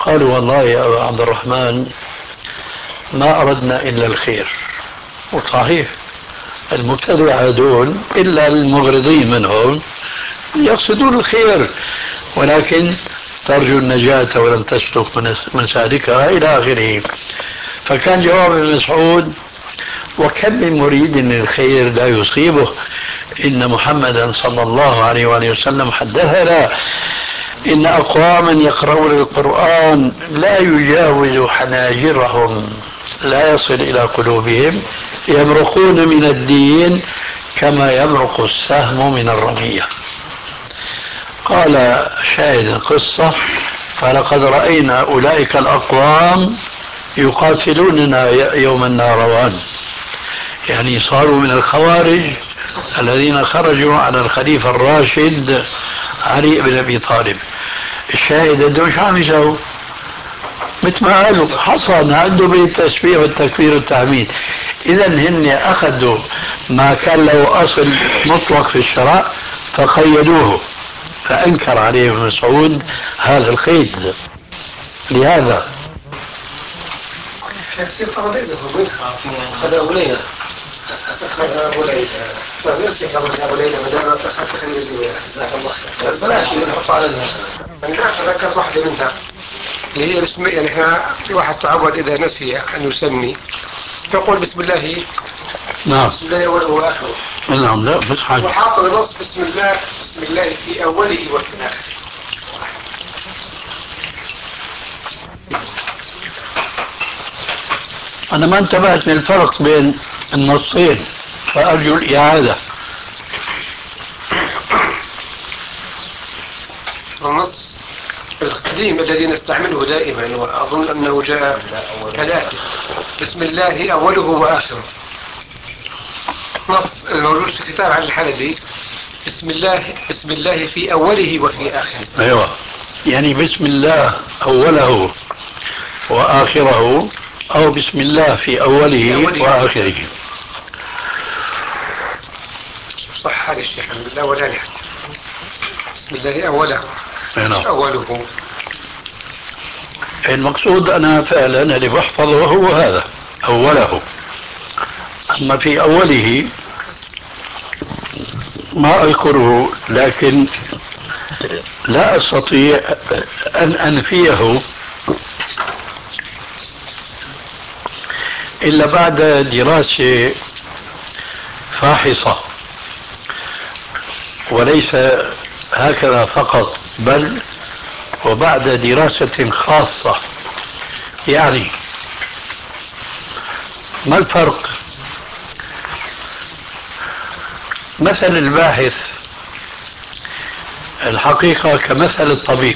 قالوا والله يا أبا عبد الرحمن ما أردنا إلا الخير. وصحيح المبتدعة دول إلا المغرضين منهم يقصدون الخير، ولكن ترجو النجاة ولم تسلك مسالكها إلى آخره. فكان جواب ابن مسعود: وكم من مريد للخير لا يصيبه، إن محمدا صلى الله عليه وآله وسلم حدثنا إن أقواما يقرؤون القرآن لا يجاوز حناجرهم لا يصل إلى قلوبهم يمرقون من الدين كما يمرق السهم من الرمية. قال شاهد القصة: فلقد رأينا أولئك الأقوام يقاتلوننا يوم النهروان، يعني صاروا من الخوارج الذين خرجوا على الخليفة الراشد علي بن أبي طالب. الشاهد أنه مش عم يسووا مثل ما قالوا حصن عنده بالتسبيح والتكبير والتحميد. إذا هن أخذوا ما كان له أصل مطلق في الشرع فقيدوه، فأنكر عليه ابن مسعود هذا القيد. لهذا كثير طبعا ليس هو أخذ أبو ليلى فبيرسي أبو ليلى بدأنا أخذت خليزية جزاك الله خير. بس بلاش اللي نحط على أنا ذكرت واحدة منها اللي هي بسم، يعني احنا في واحد تعود إذا نسي أن يسمي يقول بسم الله. نعم بسم الله أوله وآخره. نعم لا بس حاجة وحاط النص بسم الله في أوله وفي آخره. أنا ما انتبهت للفرق بين النصين فأرجو الإعادة. النص القديم الذي نستعمله دائما وأظن أنه جاء كالآتي: بسم الله أوله وآخره. نص الموجود في كتاب علي الحلبي: بسم الله في أوله وفي آخره. أيوة، يعني بسم الله أوله وآخره، أو بسم الله في أوله وآخره. صح هذا الشيخ لا ولا لا. بسم الله أوله مش أوله. المقصود أنا فعلا اللي بحفظه هو هذا أوله، أما في أوله ما أذكره، لكن لا أستطيع أن أنفيه إلا بعد دراسة فاحصة، وليس هكذا فقط بل وبعد دراسة خاصة. يعني ما الفرق؟ مثل الباحث الحقيقة كمثل الطبيب.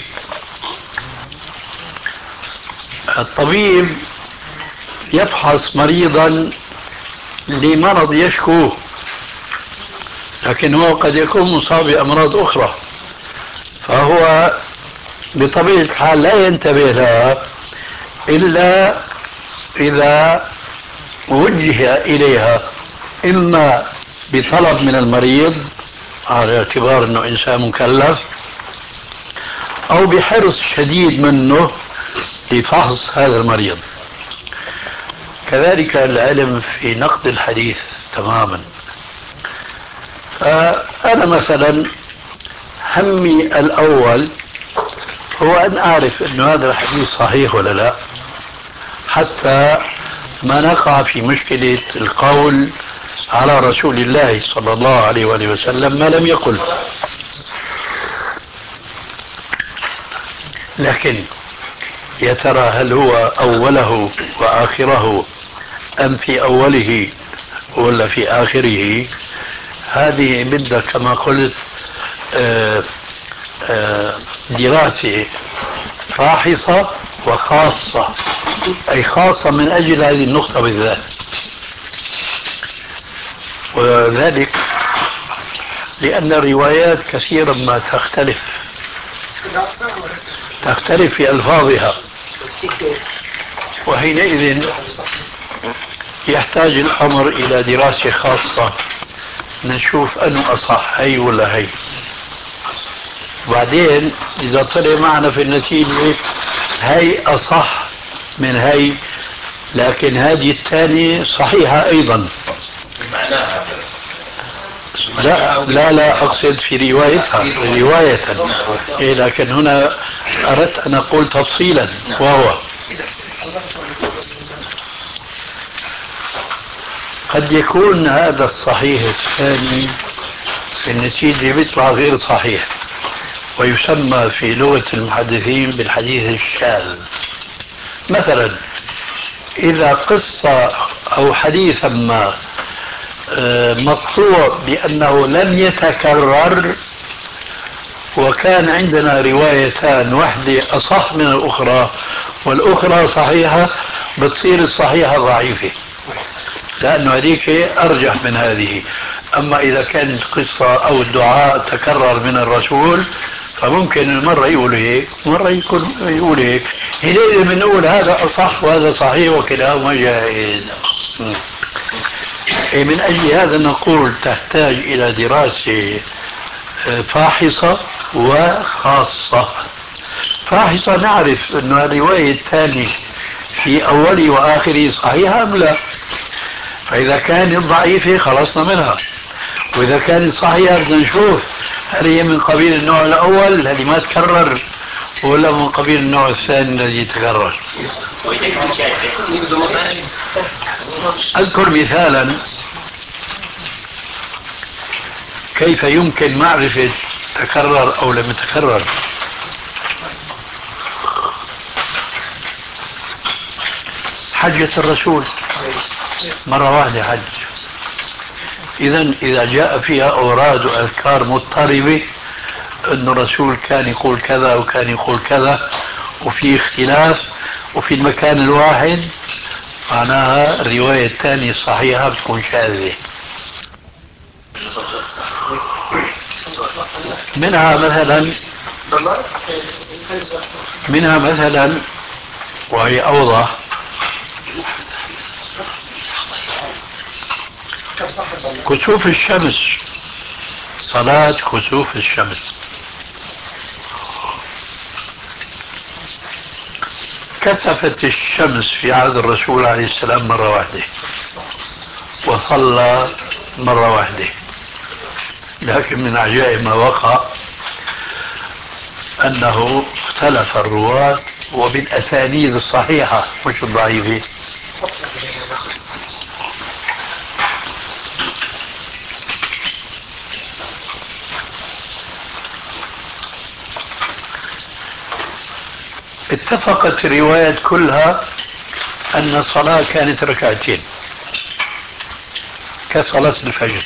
الطبيب يفحص مريضا لمرض يشكوه، لكن هو قد يكون مصاب بأمراض أخرى، فهو بطبيعة الحال لا ينتبه لها إلا إذا وجه إليها، إما بطلب من المريض على اعتبار أنه إنسان مكلف، أو بحرص شديد منه لفحص هذا المريض. كذلك العلم في نقد الحديث تماما. فأنا مثلا همي الأول هو أن أعرف أن هذا الحديث صحيح ولا لا، حتى ما نقع في مشكلة القول على رسول الله صلى الله عليه وآله وسلم ما لم يقل. لكن يا ترى هل هو أوله وآخره أم في أوله ولا في آخره؟ هذه بدها كما قلت دراسة فاحصة وخاصة، أي خاصة من أجل هذه النقطة بالذات. وذلك لأن الروايات كثيرا ما تختلف في ألفاظها، وحينئذ يحتاج الأمر إلى دراسة خاصة نشوف أنه أصح هي ولا هي. وبعدين إذا طلع معنا في النتيجة هي أصح من هي، لكن هذه الثانية صحيحة أيضا. لا أقصد في روايتها رواية. إيه، لكن هنا أردت أن أقول تفصيلا، وهو قد يكون هذا الصحيح الثاني في النتيجة بيطلع غير صحيح، ويسمى في لغة المحدثين بالحديث الشاذ. مثلا إذا قصة أو حديثا ما مقطوع بأنه لم يتكرر، وكان عندنا روايتان، واحدة أصح من الأخرى والأخرى صحيحة، بتصير الصحيحة ضعيفة لأنه هذيك أرجح من هذه. أما إذا كانت قصة أو الدعاء تكرر من الرسول فممكن المرة يقول هيك مرة يقول هيك، حينئذ بنقول هذا أصح وهذا صحيح وكلاهما جائز. من أجل هذا نقول تحتاج إلى دراسة فاحصة وخاصة. فاحصة نعرف أن الرواية الثانية في أوله وآخره صحيحة أم لا، فإذا كانت ضعيفة خلصنا منها، وإذا كانت صحيحة بدنا نشوف هل هي من قبيل النوع الأول الذي ما تكرر ولا من قبيل النوع الثاني الذي تكرر. أذكر مثالا كيف يمكن معرفة تكرر أو لم يتكرر. حجة الرسول مرة واحدة حج، إذا جاء فيها أوراد وأذكار مضطربة أن الرسول كان يقول كذا وكان يقول كذا وفي اختلاف وفي المكان الواحد، معناها الرواية الثانية الصحيحة بتكون شاذة. منها مثلا وهي أوضح، كسوف الشمس، صلاة كسوف الشمس. كسفت الشمس في عهد الرسول عليه السلام مرة واحدة وصلى مرة واحدة، لكن من عجائب ما وقع أنه اختلف الرواة وبالأسانيد الصحيحة مش الضعيفة. اتفقت الروايات كلها أن الصلاة كانت ركعتين كصلاة الفجر،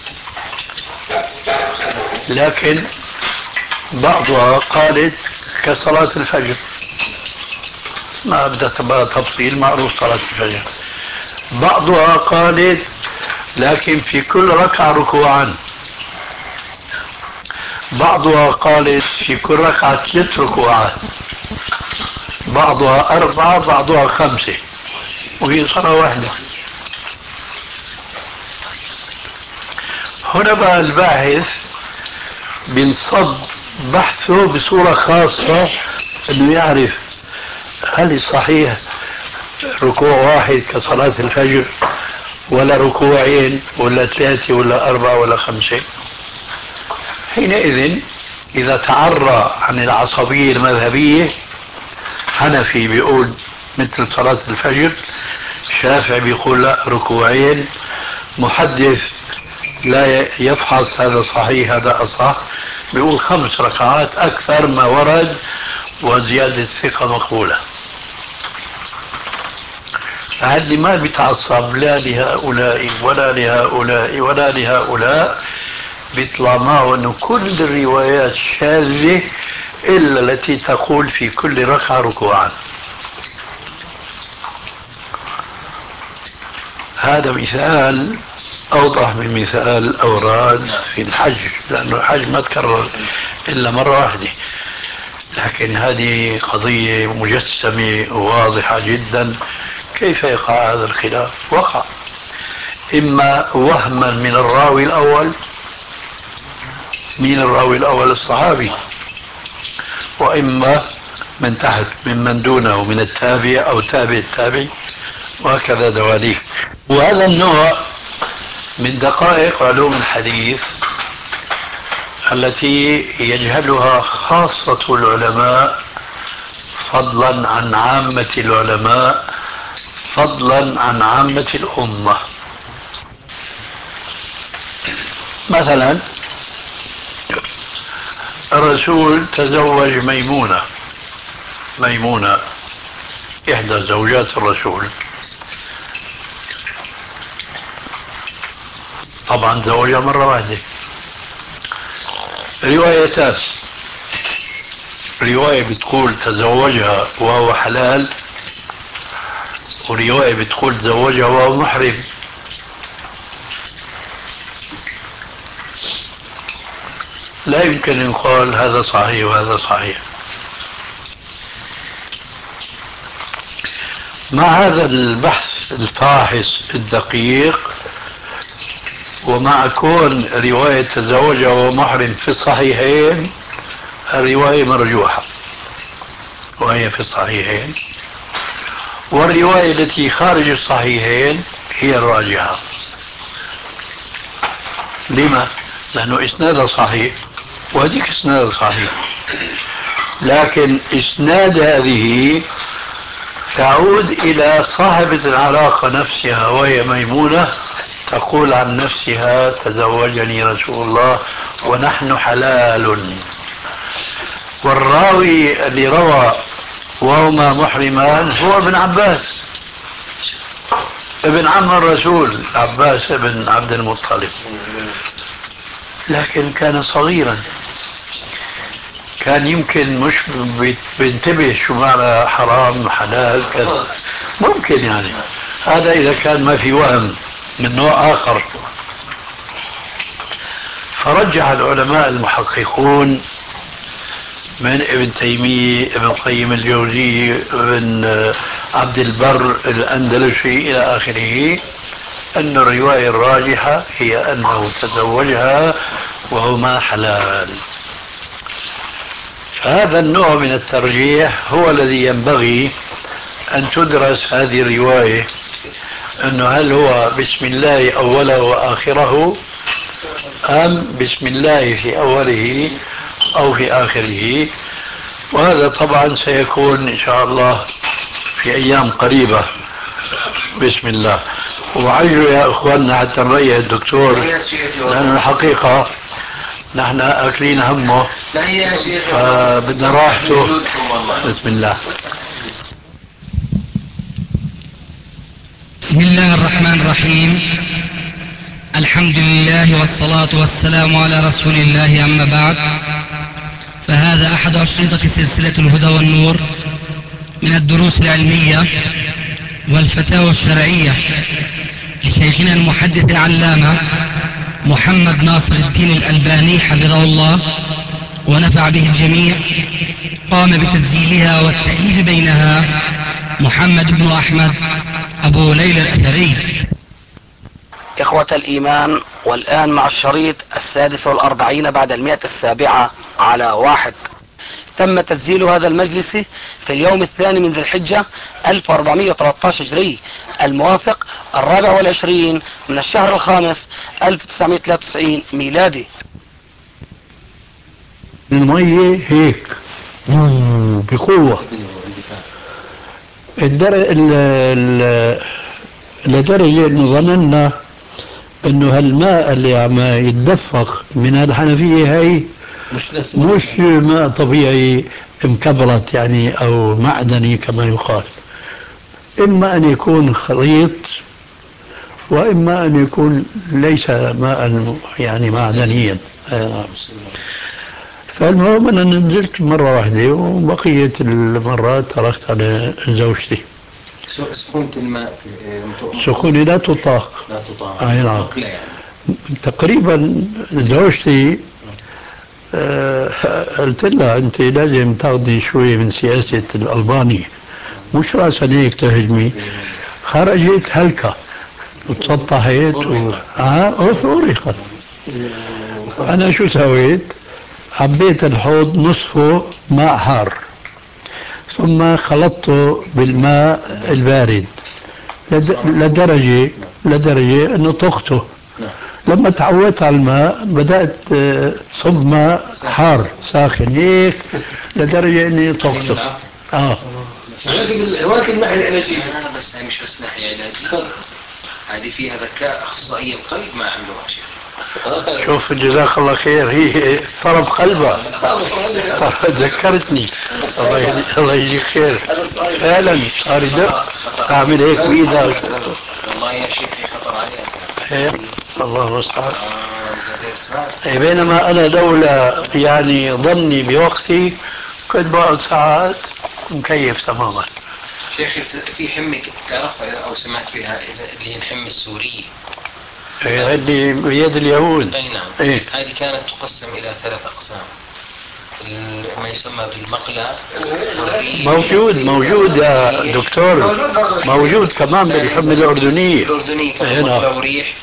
لكن بعضها قالت كصلاة الفجر، ما بدها تبقى تفصيل، معروف صلاة الفجر. بعضها قالت لكن في كل ركعة ركوعان، بعضها قالت في كل ركعة 3 ركوعات، بعضها 4 بعضها 5، وهي صلاة واحدة. هنا بقى الباحث بينصب بحثه بصورة خاصة انه يعرف هل صحيح ركوع واحد كصلاة الفجر ولا ركوعين ولا 3 ولا 4 ولا 5. حينئذ إذا تعرى عن العصبية المذهبية، حنفي بيقول مثل صلاة الفجر، شافعي بيقول لا ركوعين، محدث لا يفحص هذا صحيح هذا أصح بيقول 5 ركعات أكثر ما ورد وزيادة ثقة مقبولة. هذه ما بيتعصب لا لهؤلاء ولا لهؤلاء ولا لهؤلاء، بيطلع معه أنه كل الروايات شاذة إلا التي تقول في كل ركعة ركوعا. هذا مثال أوضح من مثال الأوراد في الحج، لأنه الحج ما تكرر إلا مرة واحدة، لكن هذه قضية مجسمة واضحة جدا. كيف يقع هذا الخلاف؟ وقع إما وهما من الراوي الأول، من الراوي الأول الصحابي، وإما من تحت ممن دونه من التابع أو تابع التابع، وهكذا دواليك. وهذا النوع من دقائق علوم الحديث التي يجهلها خاصة العلماء فضلا عن عامة العلماء، فضلا عن عامة الأمة. مثلا الرسول تزوج ميمونة إحدى زوجات الرسول، طبعا زوجها مرة واحدة. روايتان، رواية بتقول تزوجها وهو حلال، ورواية بتقول تزوجها وهو محرم. لا يمكن أن يقال هذا صحيح وهذا صحيح. مع هذا البحث الفاحص الدقيق، ومع كون رواية تزوجها وهو محرم في الصحيحين، الرواية مرجوحة وهي في الصحيحين، والرواية التي خارج الصحيحين هي الراجحة. لما؟ لأنه إسنادها صحيح وهذيك إسنادها صحيح، لكن إسناد هذه تعود إلى صاحبة العلاقة نفسها وهي ميمونة، تقول عن نفسها تزوجني رسول الله ونحن حلال. والراوي اللي روى وهما محرمان هو ابن عباس ابن عم الرسول، عباس ابن عبد المطلب، لكن كان صغيرا، كان يمكن مش بينتبه شو معنى حرام حلال كذا، ممكن يعني هذا إذا كان ما في وهم من نوع آخر. فرجح العلماء المحققون من ابن تيمية، ابن القيم الجوزي، ابن عبد البر الأندلسي إلى آخره، أن الرواية الراجحة هي أنه تزوجها وهما حلال. فهذا النوع من الترجيح هو الذي ينبغي أن تدرس هذه الرواية، أنه هل هو بسم الله أوله وآخره، أم بسم الله في أوله أو في آخره. وهذا طبعا سيكون إن شاء الله في أيام قريبة بسم الله. وعجلوا يا أخواننا حتى نريح الدكتور، لأن الحقيقة نحن أكلين همه بدنا راحته. بسم الله. بسم الله الرحمن الرحيم. الحمد لله والصلاة والسلام على رسول الله، أما بعد، فهذا أحد أشرطة سلسلة الهدى والنور من الدروس العلمية والفتاوى الشرعية لشيخنا المحدث العلامة محمد ناصر الدين الألباني حفظه الله ونفع به الجميع. قام بتسجيلها والتأليف بينها محمد بن أحمد أبو ليلى الأثري. إخوة الإيمان، والآن مع الشريط 46 بعد 107 على 1. تم تسجيل هذا المجلس في اليوم 2 من ذي الحجة 1413 هجري، الموافق 24 من الشهر الخامس 1993 ميلادي. المية هيك بقوة لدرجة انه ظننا انه هالماء اللي عم يتدفق من الحنفية هاي مش ماء طبيعي مكبرت يعني او معدني كما يقال، اما ان يكون خليط واما ان يكون ليس ماء يعني معدنيا. فالمهم انا نزلت مرة واحدة وبقية المرات تركت على زوجتي. سخونة الماء سخونة لا تطاق. لا تطاق. نعم. تقريبا زوجتي قلت لها انت لازم تاخذي شوي من سياسة الألباني، مش راسا هيك تهجمي. خرجت هلكة وتسطحت وأريقت. أنا شو سويت؟ عبيت الحوض نصفه ماء حار ثم خلطته بالماء البارد لدرجة أنه طخته. لما تعودت على الماء بدأت صب ماء حار ساخن هيك لدرجة أني طخته. ولكن الناحية العلاجية بس هي مش بس ناحية علاجية، هذه فيها ذكاء أخصائي القلب ما عملوها شيء. شوف جزاك الله خير، هي طرف قلبها ذكرتني. الله يجزيك خير. فعلا صار تعمل هيك بإيدك. والله يا شيخ خطر عليها. الله المستعان. بينما أنا لولا يعني ظني بوقتي كنت بقعد ساعات مكيف تماما. شيخ في حمة تعرفها أو سمعت فيها اللي هي الحمة السورية؟ اللي بيد اليهود. أي نعم. إيه؟ هذه كانت تقسم إلى 3 أقسام. ما يسمى بالمقلى موجود يا دكتور، موجود كمان بالحمة الأردنية. مقلى وريح.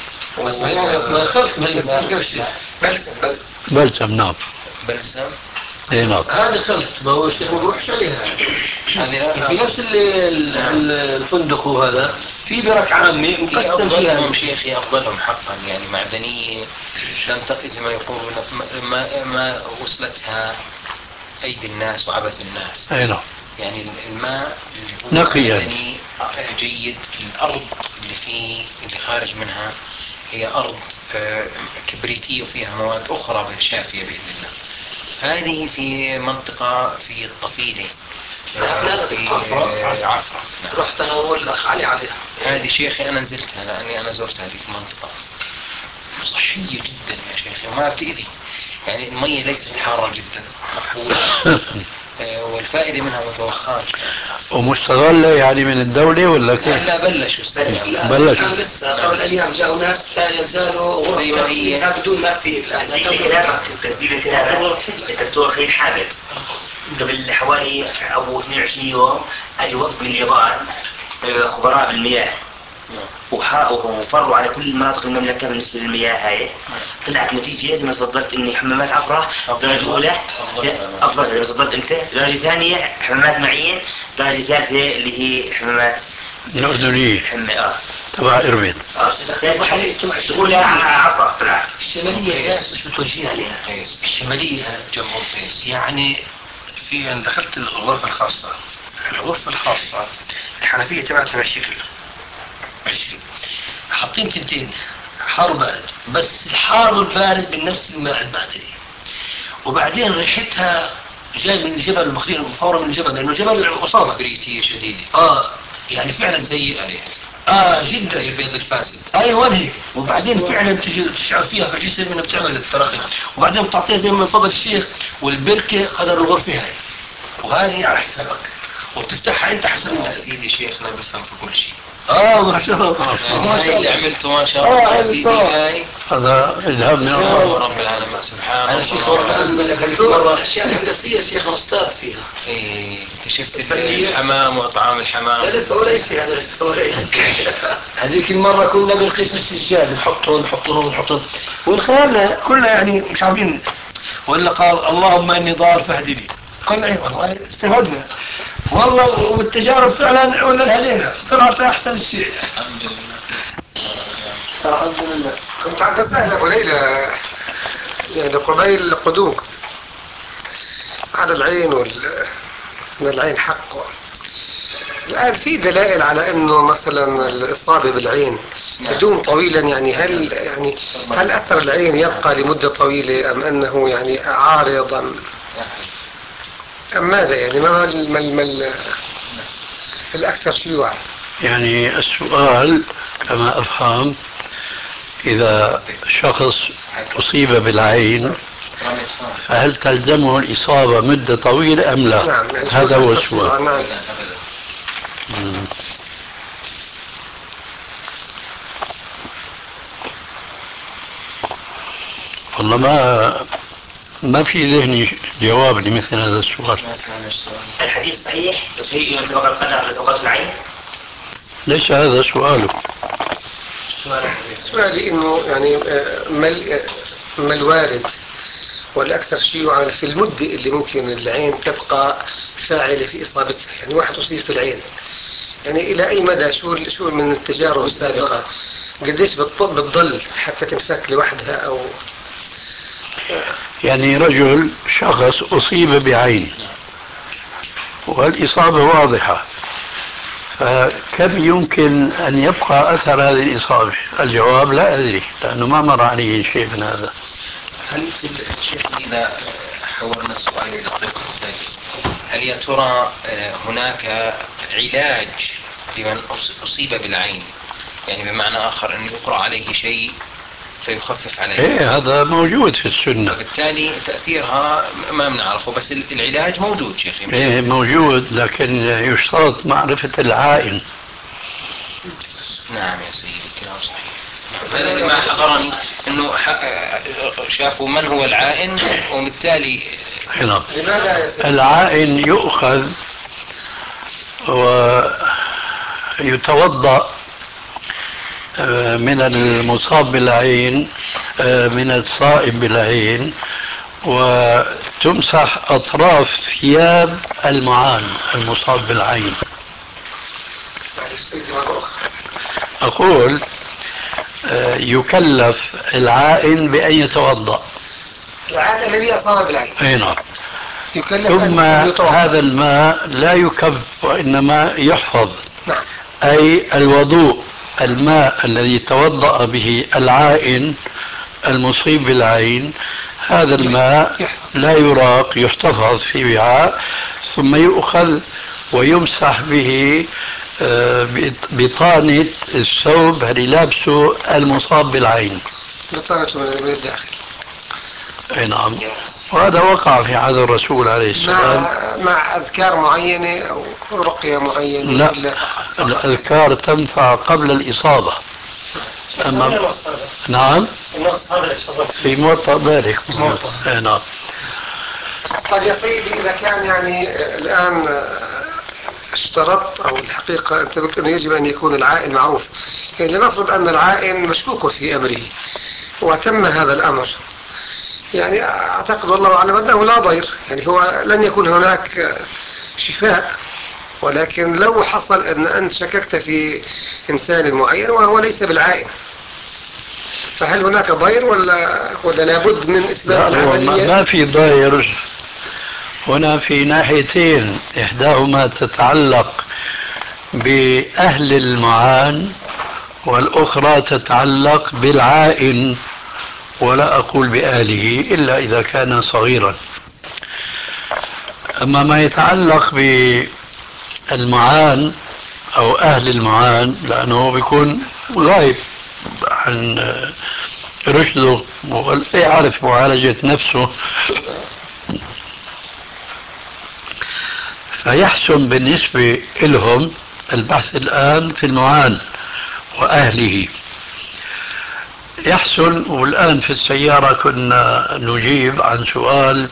بلسم. نعم بلسم. اي نعم. هذا خلط، ما هو الشيخ ما بروحش عليها. في نفس الفندق وهذا في برك عامة مقسم فيها. شيخي أفضلهم حقا يعني معدنية لم تقل ما يقولون ما وصلتها أيدي الناس وعبث الناس. اي نعم. يعني الماء نقي معدني جيد. الأرض اللي خارج منها هي أرض كبريتية وفيها مواد أخرى شافية بإذن الله. هذه في منطقة في الطفيلة في عفرة. رحت أنا والأخ عليها. هذه شيخي أنا نزلتها لأني أنا زرت هذه المنطقة صحية جدا يا شيخي وما بتأذي. يعني المية ليست حارة جدا مقبولة والفائدة منها متوخاة. ومستغلة يعني من الدولة ولا كيف؟ لا بلشوا بلشوا لسه قبل أيام جاءوا ناس لا يزالوا زي ما هي بدون ما في تسجيل كلامك الدكتور خليل حامد قبل حوالي أو 22 يوم أجي وفد من اليابان خبراء بالمياه وفروا على كل مناطق المملكة بالنسبة للمياه هاي. طلعت نتيجة زي ما تفضلت إني حمامات عفرة درجة أولى أفضل زي ما تفضلت أنت، درجة ثانية حمامات معين، درجة ثالثة اللي هي حمامات الأردنية تبع إربد. أولى عفرة طلعت. الشمالية مش متوجهين عليها. الشمالية يعني في أن دخلت الغرفة الخاصة الحنفية تبعتها بهالشكل حاطين تنتين حار وبارد، بس الحار والبارد بنفس الماء المعدني، وبعدين ريحتها جاي من الجبل المخير مفورة من الجبل لأنه جبل عصابة بريتية شديدة. يعني فعلا سيئة ريحتها. جدا زي البيض الفاسد. ايوه هيك. وبعدين فعلا تجي تشعر فيها في الجسم انها بتعمل التراخي، وبعدين بتعطيها زي ما فضل الشيخ والبركه قدر الغرفه هاي، وهذه على حسابك وبتفتحها انت حسب سيدي شيخنا بفهم في كل شيء. ما شاء الله. هاي اللي عملته ما شاء الله يا سيدي. هاي هذا الهام من الله رب العالمين سبحانه. انا شيخ مرة الاشياء الهندسيه شيخ استاذ فيها. اكتشفت الحمام واطعام الحمام. لا لسه ولا شيء. هذا لسه ولا شيء. هذيك المرة كنا بنقيس بالسجاد نحطهم ونخيلنا كلنا يعني مش عارفين، ولا قال اللهم اني ضال فاهدني. قلنا ايه والله استفدنا والله، والتجارب فعلا ولا هدينا طلعت احسن شيء. الحمد لله. كنت عم بسأل أبو ليلى يعني قبيل القدوق على العين من العين حقه. الآن في دلائل على أنه مثلا الإصابة بالعين تدوم طويلا، يعني هل أثر العين يبقى لمدة طويلة أم أنه يعني عارضا أم ماذا؟ يعني ما الأكثر شيوعا؟ يعني السؤال كما أفهم إذا شخص أصيب بالعين فهل تلزمه الإصابة مدة طويلة أم لا؟ نعم يعني هذا هو السؤال. نعم. والله ما في ذهني جواب لمثل هذا السؤال. الحديث صحيح يشيء سبق القدر لسبقات العين؟ ليس هذا سؤاله. سؤالي انه يعني ما الوارد والأكثر شيوعا في المدة اللي ممكن العين تبقى الفاعلة في إصابتها؟ يعني واحد أصيب في العين، يعني إلى أي مدى شو من التجارب السابقة قديش بتضل حتى تنفك لوحدها أو يعني رجل شخص أصيب بعين والإصابة واضحة، فكم يمكن أن يبقى أثر هذه الإصابة؟ الجواب لا أدري، لأنه ما مر عليه شيء من هذا. هل في الشيخ إذا حولنا السؤال إلى الطريقة الثانية، هل يا ترى هناك علاج لمن أصيب بالعين؟ يعني بمعنى آخر أن يقرأ عليه شيء فيخفف عليه؟ إيه هذا موجود في السنة. بالتالي تأثيرها ما بنعرفه، بس العلاج موجود شيخ. إيه موجود، لكن يشترط معرفة العائن. نعم يا سيدي الكلام صحيح. هذا اللي ما حضرني انه شافوا من هو العائن، وبالتالي نعم. العائن يؤخذ ويتوضأ من المصاب بالعين، من الصائب بالعين، وتمسح أطراف ثياب المعان المصاب بالعين. أقول يكلف العائن بأن يتوضأ، العائن الذي أصاب بالعين. أي نعم. ثم هذا الماء لا يكب وإنما يحفظ. نعم. أي الوضوء، الماء الذي توضأ به العائن المصيب بالعين، هذا الماء لا يراق، يحتفظ في وعاء، ثم يؤخذ ويمسح به بطانة الثوب اللي لابسه المصاب بالعين. بطانته من الداخل. اي نعم. وهذا وقع في عهد الرسول عليه السلام مع أذكار معينة أو رقية معينة؟ لا، الأذكار تنفع قبل الإصابة. أما نعم النص هذا في موطأ مالك. نعم. طيب يا سيدي، إذا كان يعني الآن اشترط أو الحقيقة أنت أنه يجب أن يكون العائن معروف، يعني لنفرض أن العائن مشكوك في أمره وتم هذا الأمر، يعني أعتقد والله أعلم أنه لا ضير، يعني هو لن يكون هناك شفاء، ولكن لو حصل أن أنت شككت في إنسان معين وهو ليس بالعائن، فهل هناك ضير ولا لابد من إثبات العملية؟ ما في ضير. هنا في ناحيتين، إحداهما تتعلق بأهل المعان والأخرى تتعلق بالعائن، ولا أقول بأهله إلا إذا كان صغيرا. أما ما يتعلق بالمعان أو أهل المعان، لأنه بيكون غايب عن رشده ويعرف معالجة نفسه، فيحسن بالنسبة لهم البحث الآن في المعان وأهله يحسن. والآن في السيارة كنا نجيب عن سؤال،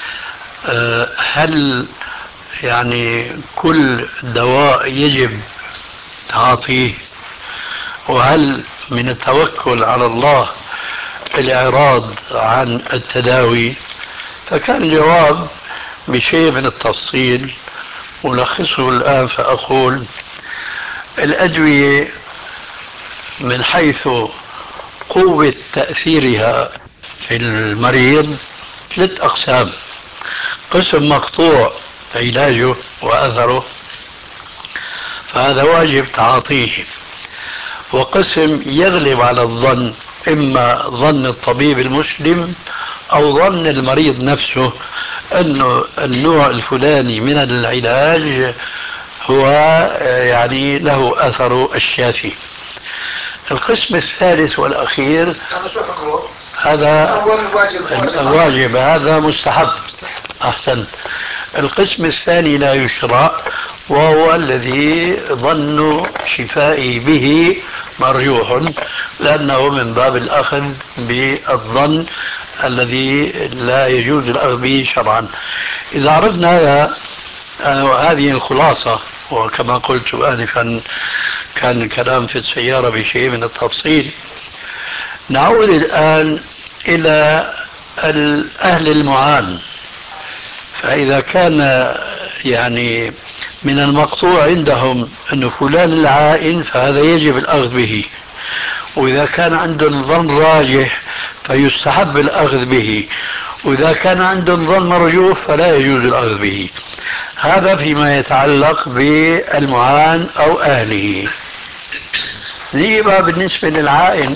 هل يعني كل دواء يجب تعاطيه، وهل من التوكل على الله الإعراض عن التداوي؟ فكان الجواب بشيء من التفصيل، ملخصه الآن فأقول: الأدوية من حيث قوة تأثيرها في المريض 3 أقسام: قسم مقطوع علاجه وأثره، فهذا واجب تعاطيه، وقسم يغلب على الظن، إما ظن الطبيب المسلم أو ظن المريض نفسه أنه النوع الفلاني من العلاج هو يعني له أثر الشافي. القسم الثالث والأخير هذا شو حكمه؟ هذا واجب، هذا مستحب. أحسن. القسم الثاني لا يشرع، وهو الذي ظن شفائه به مرجوح، لأنه من باب الأخذ بالظن الذي لا يجوز الأخذ به شرعا. إذا عرفنا هذا، وهذه الخلاصة، وكما قلت آنفا كان الكلام في السيارة بشيء من التفصيل، نعود الآن إلى أهل المعان. فإذا كان يعني من المقطوع عندهم أن فلان العائن فهذا يجب الأخذ به، وإذا كان عندهم ظن راجح فيستحب الأخذ به، وإذا كان عندهم ظن مرجوح فلا يجوز الأخذ به. هذا فيما يتعلق بالمعان أو أهله. نيجي بقى بالنسبة للعائن.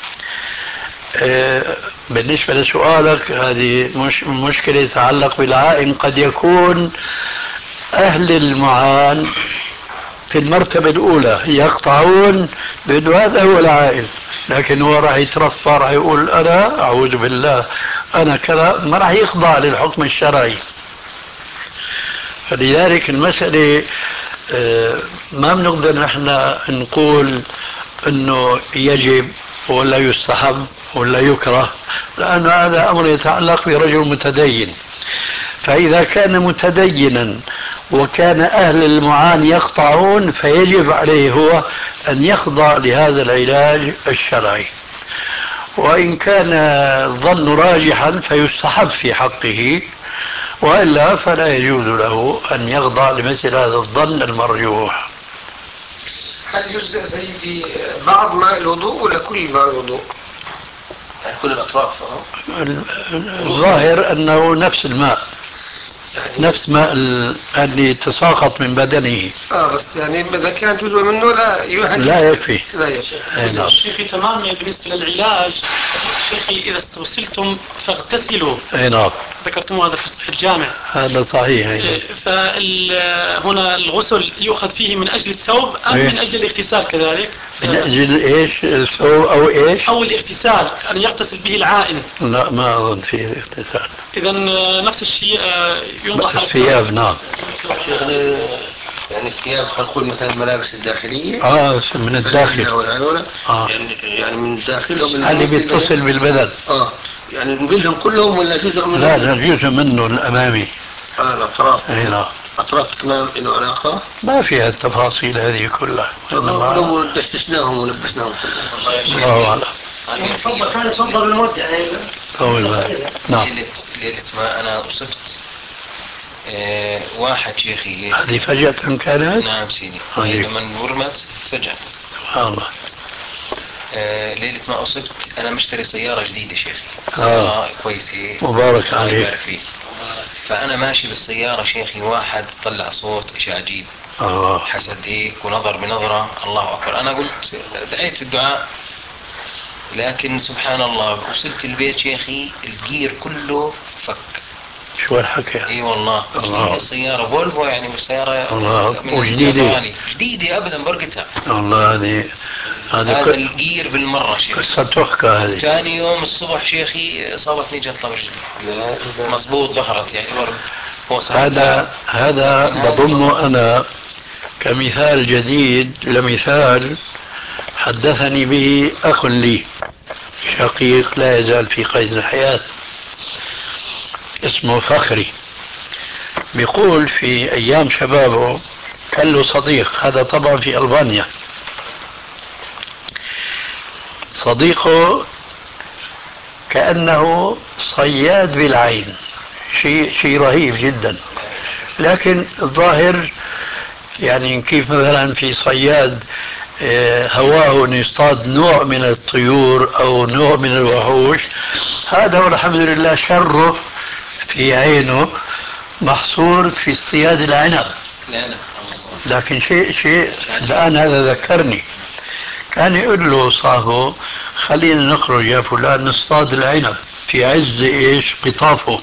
بالنسبة لسؤالك، هذه مشكلة تتعلق بالعائن. قد يكون أهل المعان في المرتبة الأولى يقطعون بأنه هذا هو العائن، لكن هو راح يترفع، راح يقول أنا أعوذ بالله أنا كذا، ما راح يخضع للحكم الشرعي. فلذلك المسألة ما بنقدر نحن نقول أنه يجب ولا يستحب ولا يكره، لأن هذا أمر يتعلق برجل متدين. فإذا كان متدينا وكان أهل المعان يقطعون فيجب عليه هو أن يخضع لهذا العلاج الشرعي، وإن كان الظن راجحا فيستحب في حقه، وإلا فلا يجوز له أن يخضع لمثل هذا الظن المرجوح. هل يجزئ سيدي بعض ماء الوضوء ولا كل ماء الوضوء؟ يعني كل الأطراف. الظاهر أنه نفس الماء، نفس ماء اللي تساقط من بدنه. بس يعني إذا كان جزء منه لا يكفي. لا يكفي. نعم. شيخي تمام. بالنسبة للعلاج شيخي إذا استرسلتم فاغتسلوا. نعم. ذكرتم هذا في صحيح الجامع. هذا صحيح. فهنا الغسل يؤخذ فيه من أجل الثوب أم من أجل الاغتسال كذلك؟ من أجل إيش؟ الثوب أو إيش؟ أو الاغتسال، أن يغتسل به العائن. لا، ما أظن فيه اغتسال. إذا نفس الشيء ينضح الثياب. نعم. يعني الثياب خلينا نقول مثلا الملابس الداخلية. من الداخل. يعني من داخلهم اللي بيتصل بالبدن. يعني نقولهم كلهم ولا جزء منهم؟ لا، جزء منه الأمامي. الأطراف. نعم. أطراف الكمام له علاقة؟ ما فيها التفاصيل هذه كلها. لو دشدشناهم ولبسناهم. الله أعلم. كان تفضل بالمد يعني. نعم. ليلة ما أنا أصبت واحد شيخي. هذه فجأة كانت؟ نعم سيدي. لما ورمت فجأة. سبحان الله. ليلة ما أصبت أنا مشتري سيارة جديدة شيخي. سيارة كويسة. مبارك عليك. يبارك فيك. فأنا ماشي بالسيارة شيخي، واحد طلع صوت إشي عجيب. حسد هيك ونظر بنظرة، الله أكبر. أنا قلت دعيت في الدعاء، لكن سبحان الله وصلت البيت شيخي الجير كله فك. شو الحكي؟ اي والله. جديدة السيارة فولفو، يعني سيارة جديدة ابدا برقتها. والله هذا الجير بالمرة شيخي. قصة تحكى هذه. ثاني يوم الصبح شيخي اصابتني جلطة برجلي. مضبوط ظهرت يعني هذا بضمه انا كمثال جديد لمثال حدثني به اخ لي شقيق لا يزال في قيد الحياة، اسمه فخري. بيقول في ايام شبابه كان له صديق، هذا طبعا في ألبانيا. صديقه كأنه صياد بالعين، شيء رهيب جدا، لكن الظاهر يعني كيف مثلا في صياد هواه أن يصطاد نوع من الطيور أو نوع من الوحوش، هذا والحمد لله شره في عينه محصور في اصطياد العنب. لكن شيء الآن هذا ذكرني، كان يقول له صاحبه خلينا نخرج يا فلان نصطاد العنب في عز ايش قطافه.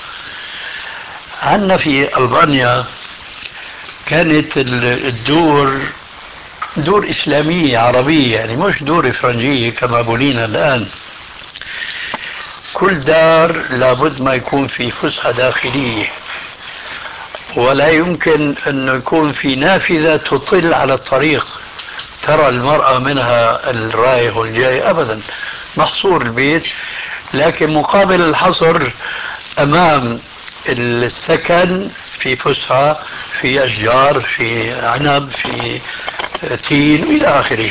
عندنا في ألبانيا كانت الدور دور إسلامية عربية، يعني مش دور فرنجية كما بولينا الآن. كل دار لابد ما يكون في فسحة داخلية، ولا يمكن أن يكون في نافذة تطل على الطريق ترى المرأة منها الرايح والجاي، أبدا محصور البيت. لكن مقابل الحصر أمام السكن في فسحة، في أشجار، في عنب، في تين إلى آخره.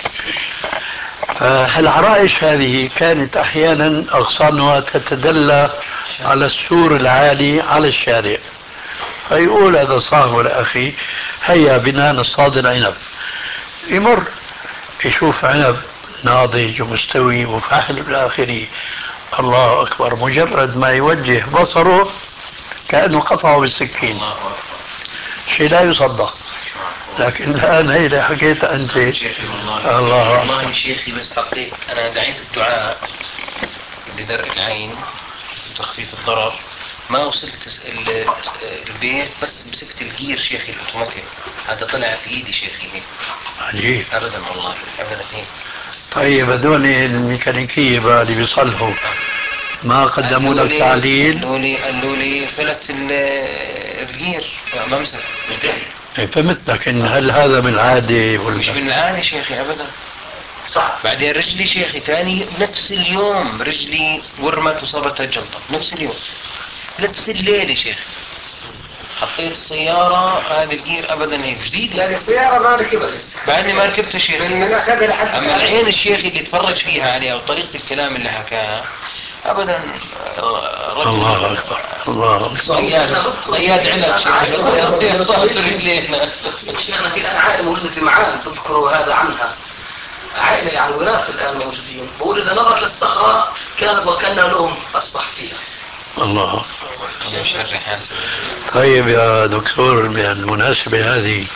فالعرائش هذه كانت أحيانا أغصانها تتدلى على السور العالي على الشارع، فيقول هذا صاحبه لأخي هيا بنا نصطاد العنب، يمر يشوف عنب ناضج ومستوي وفاحل إلى آخره، الله أكبر، مجرد ما يوجه بصره كأنه قطعه بالسكين، شيء لا يصدق. لكن الآن هي اللي حكيت أنت. شيخي والله شيخي، بس حطيت أنا دعيت الدعاء لدرء العين وتخفيف الضرر، ما وصلت البيت، بس مسكت الجير شيخي الأوتوماتيك، هذا طلع في إيدي شيخي هيك. عجيب. أبدا والله أبدا هيك. طيب هذول الميكانيكية بقى اللي بيصلحوا ما قدموا لك تعليل؟ قالوا لي فلت الجير ما مسك. فهمت، لكن هل هذا من العادة ولا؟ مش من العادة شيخي أبدا. صح. بعدين رجلي شيخي تاني نفس اليوم رجلي ورمت وصابتها الجلطة نفس اليوم، نفس الليلة شيخي. حطيت السيارة هذه الجير أبدا هي جديدة. يعني السيارة ما ركبها لسه. بعدني ما ركبتها شيخي. من أخذها لحد. أما العين الشيخي اللي تفرج فيها عليها وطريقة الكلام اللي حكاها أبدا رجل. الله أكبر، الله أكبر. صياد عنب شيخي. صياد رجلينا. شيخنا في الآن عائلة موجودة في معان تذكروا هذا عنها، عائلة يعني وراث الآن موجودين، بقول إذا نظر للصخرة كانت وكأنها لهم أصبح فيها. الله. شر حاسد. طيب يا دكتور، بالمناسبة هذه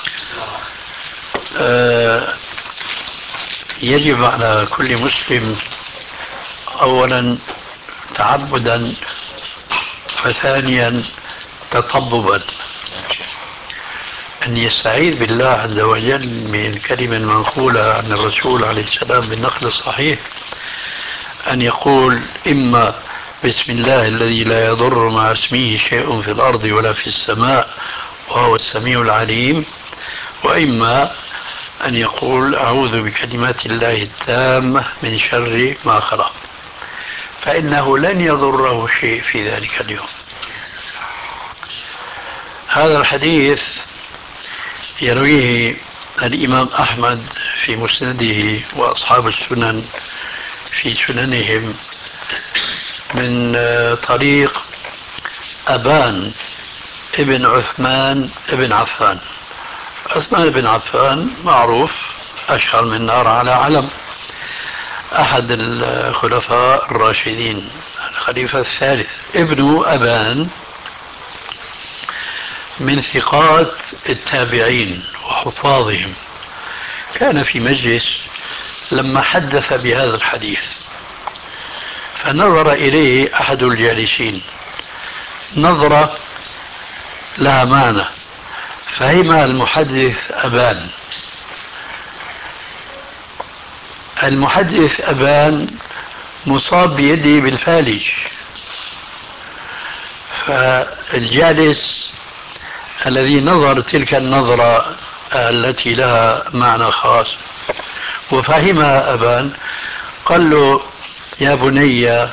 يجب على كل مسلم أولا تعبدا، وثانيا تطببا أن يستعيذ بالله عز وجل من كلمة منقولة عن الرسول عليه السلام بالنقل الصحيح، أن يقول إما بسم الله الذي لا يضر مع اسمه شيء في الأرض ولا في السماء وهو السميع العليم، وإما أن يقول أعوذ بكلمات الله التامة من شر ما خلق، فإنه لن يضره شيء في ذلك اليوم. هذا الحديث يرويه الإمام أحمد في مسنده وأصحاب السنن في سننهم من طريق أبان ابن عثمان ابن عفان. عثمان بن عفان معروف أشهر من نار على علم، أحد الخلفاء الراشدين، الخليفة الثالث. ابن أبان من ثقات التابعين وحفاظهم، كان في مجلس لما حدث بهذا الحديث فنظر إليه أحد الجالسين نظرة لها معنى، فهم المحدث أبان. المحدث أبان مصاب بيده بالفالج، فالجالس الذي نظر تلك النظرة التي لها معنى خاص وفهمها أبان قال له يا بني،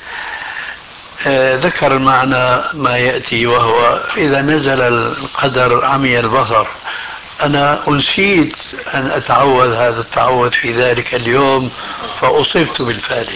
ذكر المعنى ما يأتي، وهو إذا نزل القدر عمي البصر. أنا أنسيت أن أتعوذ هذا التعوذ في ذلك اليوم فأصبت بالفالج.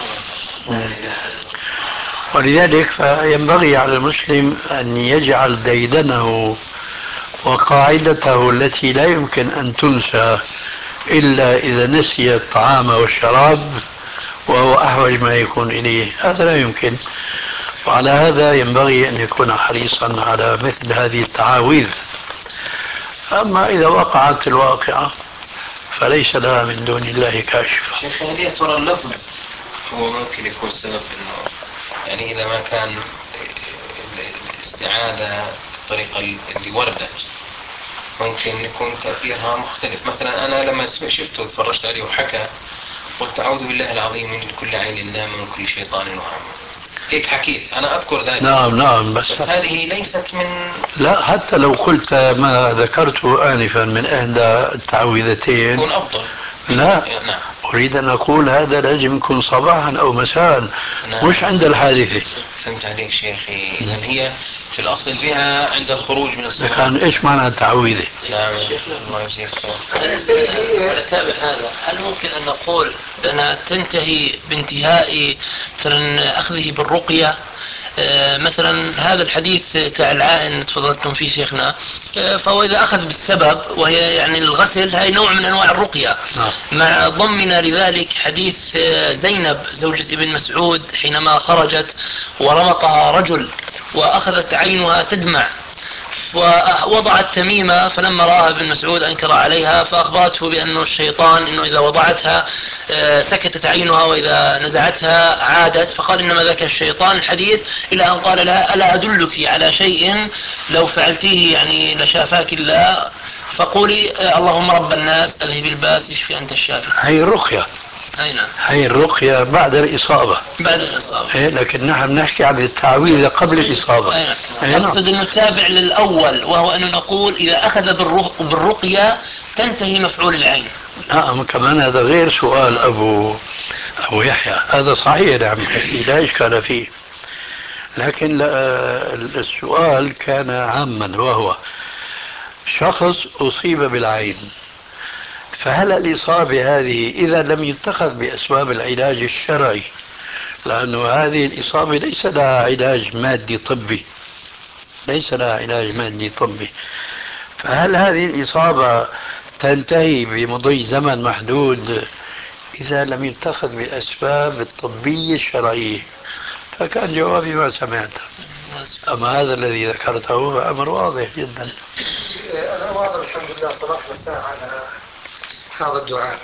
ولذلك فينبغي على المسلم أن يجعل ديدنه وقاعدته التي لا يمكن أن تنسى إلا إذا نسي الطعام والشراب، وهو أحوج ما يكون إليه، هذا لا يمكن. وعلى هذا ينبغي أن يكون حريصا على مثل هذه التعاويذ. أما إذا وقعت الواقعة فليس لها من دون الله كاشفة. شيخ، هل يا ترى اللفظ هو ممكن يكون سبب إنه يعني إذا ما كان الاستعاذة بالطريقة اللي وردت ممكن يكون تأثيرها مختلف؟ مثلا أنا لما شفته وتفرجت عليه وحكى قلت أعوذ بالله العظيم من كل عين نام ومن كل شيطان وهم، هيك حكيت أنا أذكر ذلك. نعم بس هذه ليست من، لا، حتى لو قلت ما ذكرته آنفا من إحدى التعويذتين يكون أفضل. لا، نعم. أريد أن أقول هذا لازم يكون صباحا أو مساء. نعم. مش عند الحادثة. فهمت عليك شيخي. إذن هي في الأصل بها عند الخروج من الصلاة. كان إيش معنى التعويذة؟ نعم. الله يجزيك أنا أتابع هذا. هل ممكن أن نقول أنها تنتهي بانتهاء مثلا أخذه بالرقية مثلا هذا الحديث تاع العائن تفضلتم فيه شيخنا، فهو إذا أخذ بالسبب وهي يعني الغسل، هاي نوع من أنواع الرقية، مع ضمنا لذلك حديث زينب زوجة ابن مسعود حينما خرجت ورمقها رجل وأخذت عينها تدمع، ووضعت تميمة، فلما رآها ابن مسعود أنكر عليها، فأخبرته بأنه الشيطان أنه إذا وضعتها سكتت عينها وإذا نزعتها عادت، فقال إنما ذاك الشيطان الحديث، إلى أن قال لها ألا أدلك على شيء لو فعلتيه يعني لشافاك الله، فقولي اللهم رب الناس أذهب الباس اشفي أنت الشافي. هي الرقية، هي الرقية بعد الإصابة. بعد الإصابة. إيه، لكن نحن نحكي عن التعويذ قبل الإصابة. أقصد أنه تابع للأول، وهو أنه نقول إذا أخذ بالرقية تنتهي مفعول العين. نعم، كمان هذا غير سؤال أبو يحيى، هذا صحيح نعم، لا إشكال فيه، لكن السؤال كان عاما، وهو شخص أصيب بالعين، فهل الإصابة هذه إذا لم يتخذ بأسباب العلاج الشرعي، لأنه هذه الإصابة ليس لها علاج مادي طبي، فهل هذه الإصابة تنتهي بمضي زمن محدود إذا لم يتخذ بالأسباب الطبية الشرعية؟ فكان جوابي ما سمعته، أما هذا الذي ذكرته فأمر واضح جدا. أنا واضح الحمد لله صباح مساء على هذا الدعاء،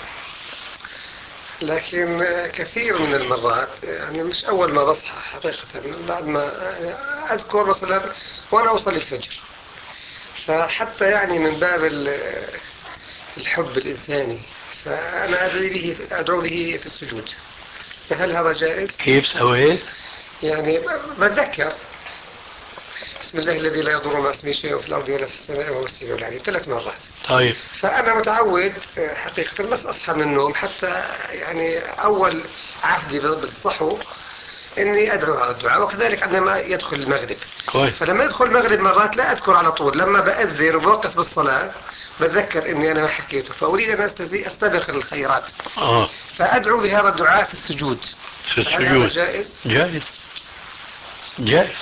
لكن كثير من المرات يعني مش أول ما بصحى حقيقة، بعد ما أذكر مثلا وأنا أصلي الفجر، فحتى يعني من باب الحب الإنساني فأنا أدعو به في السجود، فهل هذا جائز؟ كيف سويت؟ يعني بتذكر بسم الله الذي لا يضر مع اسمه شيء في الأرض ولا في السماء وهو السميع العليم 3 مرات. طيب. فأنا متعود حقيقة بس أصحى من النوم، حتى يعني أول عهدي بالصحو إني أدعو هذا الدعاء، وكذلك عندما يدخل المغرب. كويس. فلما يدخل المغرب مرات لا أذكر على طول، لما بأذن وبوقف بالصلاة بتذكر إني أنا ما حكيته، فأريد أن أستبق الخيرات. فأدعو بهذا الدعاء في السجود. هل هذا جائز؟ جائز.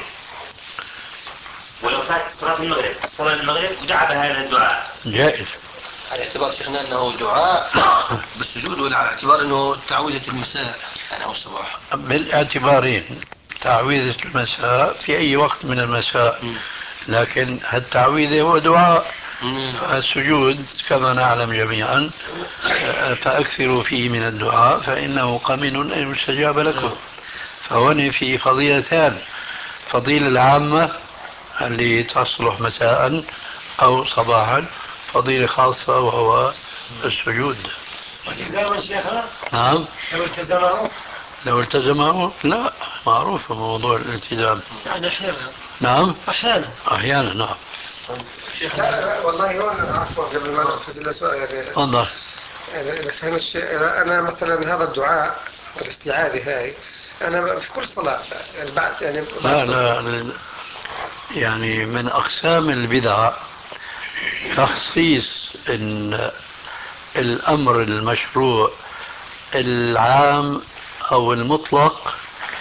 ولو فات صلاة المغرب ودعا بهذا الدعاء جائز. على اعتبار شيخنا أنه دعاء بالسجود، ولا على اعتبار أنه تعويذة المساء أو الصباح؟ بالاعتبارين، تعويذة المساء في أي وقت من المساء، لكن التعويذة هو دعاء. السجود كما نعلم جميعا فأكثروا فيه من الدعاء فإنه قمن أن يستجاب لكم. فهنا في فضيلتان، فضيلة العامة اللي تصلح مساء أو صباحا، فضيلة خاصة وهو السجود. والتزاما شيخنا؟ نعم. لو التزمه؟ لا، معروف موضوع الالتزام. يعني أحيانا. نعم. أحيانا نعم. لا والله هون عفوا قبل ما نفذ الأسواق يعني. تفضل. يعني فهمت الشيء، أنا مثلا هذا الدعاء والاستعاذة هاي أنا في كل صلاة يعني بعد يعني لا يعني من أقسام البدع تخصيص إن الأمر المشروع العام أو المطلق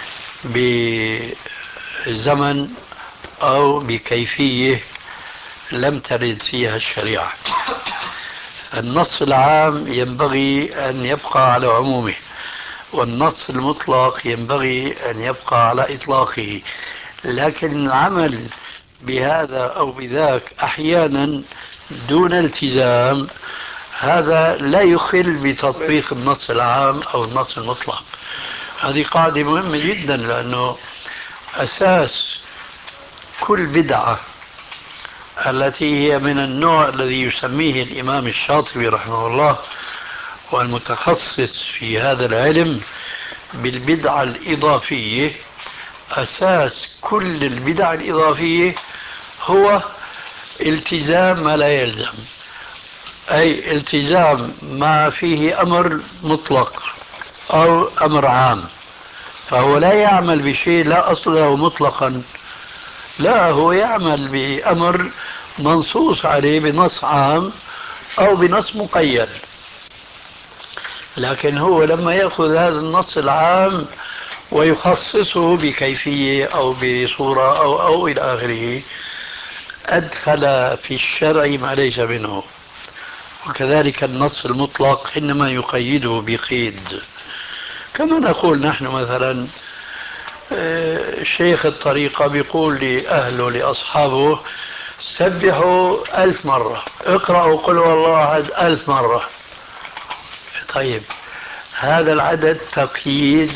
بزمن أو بكيفية لم ترد فيها الشريعة. النص العام ينبغي أن يبقى على عمومه، والنص المطلق ينبغي أن يبقى على إطلاقه، لكن العمل بهذا أو بذاك أحيانا دون التزام هذا لا يخل بتطبيق النص العام أو النص المطلق. هذه قاعدة مهمة جدا، لأنه أساس كل بدعة التي هي من النوع الذي يسميه الإمام الشاطبي رحمه الله والمتخصص في هذا العلم بالبدعة الإضافية، أساس كل البدع الإضافية هو التزام ما لا يلزم، أي التزام ما فيه أمر مطلق أو أمر عام، فهو لا يعمل بشيء لا أصل له مطلقا، لا، هو يعمل بأمر منصوص عليه بنص عام أو بنص مقيد. لكن هو لما يأخذ هذا النص العام ويخصصه بكيفية أو بصورة أو إلى آخره، أدخل في الشرع ما ليس منه. وكذلك النص المطلق حينما يقيده بقيد، كما نقول نحن مثلا شيخ الطريقة بيقول لأهله لأصحابه سبحوا 1000 مرة، اقرأوا قل هو الله أحد 1000 مرة. طيب هذا العدد تقييد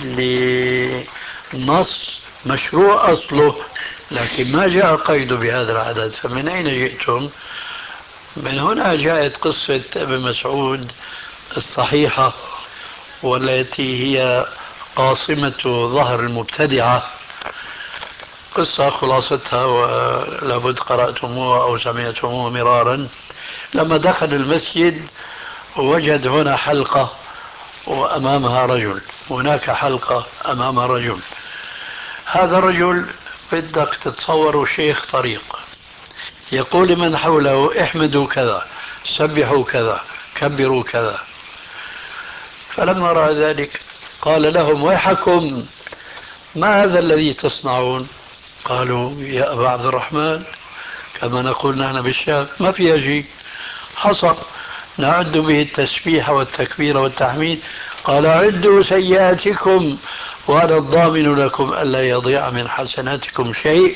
لنص مشروع أصله، لكن ما جاء قيد بهذا العدد، فمن أين جئتم؟ من هنا جاءت قصة ابن مسعود الصحيحة، والتي هي قاصمة ظهر المبتدعة. قصة خلاصتها ولابد قرأتموها أو سمعتموها مرارا. لما دخل المسجد وجد هنا حلقة وأمامها رجل، هناك حلقة أمامها رجل. هذا الرجل بدك تتصوروا شيخ طريق يقول لمن حوله احمدوا كذا، سبحوا كذا، كبروا كذا. فلما رأى ذلك قال لهم ويحكم، ما هذا الذي تصنعون؟ قالوا يا أبا عبد الرحمن، كما نقول نحن بالشام، ما فيها شيء، حصى نعد به التسبيح والتكبير والتحميد. قال عدوا سيئاتكم وأنا الضامن لكم ألا يضيع من حسناتكم شيء.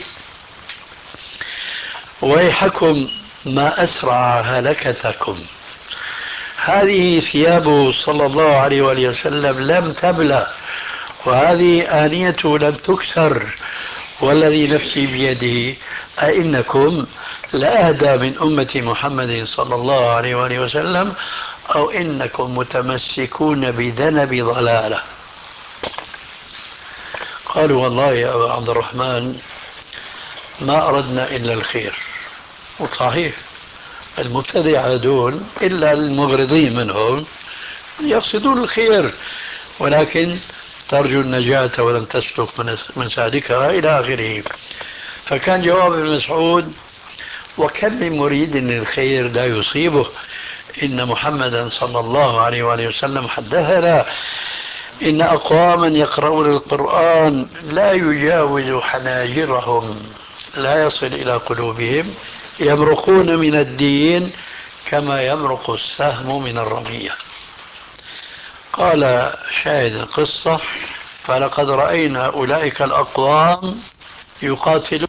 ويحكم ما أسرع هلكتكم. هذه ثيابه صلى الله عليه وآله وسلم لم تبلى، وهذه آنيته لم تكسر، والذي نفسي بيده أئنكم لأهدى من أمة محمد صلى الله عليه وآله وسلم، أو إنكم متمسكون بذنب ضلالة. قالوا والله يا أبا عبد الرحمن ما أردنا إلا الخير. وصحيح المبتدعة دول إلا المغرضين منهم يقصدون الخير، ولكن ترجو النجاة ولن تسلك من سالكها إلى آخره. فكان جواب ابن مسعود وكم من مريد للخير لا يصيبه، إن محمدا صلى الله عليه وآله وسلم حدثنا إن أقواما يقرؤون القرآن لا يجاوز حناجرهم لا يصل إلى قلوبهم، يمرقون من الدين كما يمرق السهم من الرمية. قال شاهد القصة فلقد رأينا أولئك الأقوام يقاتلون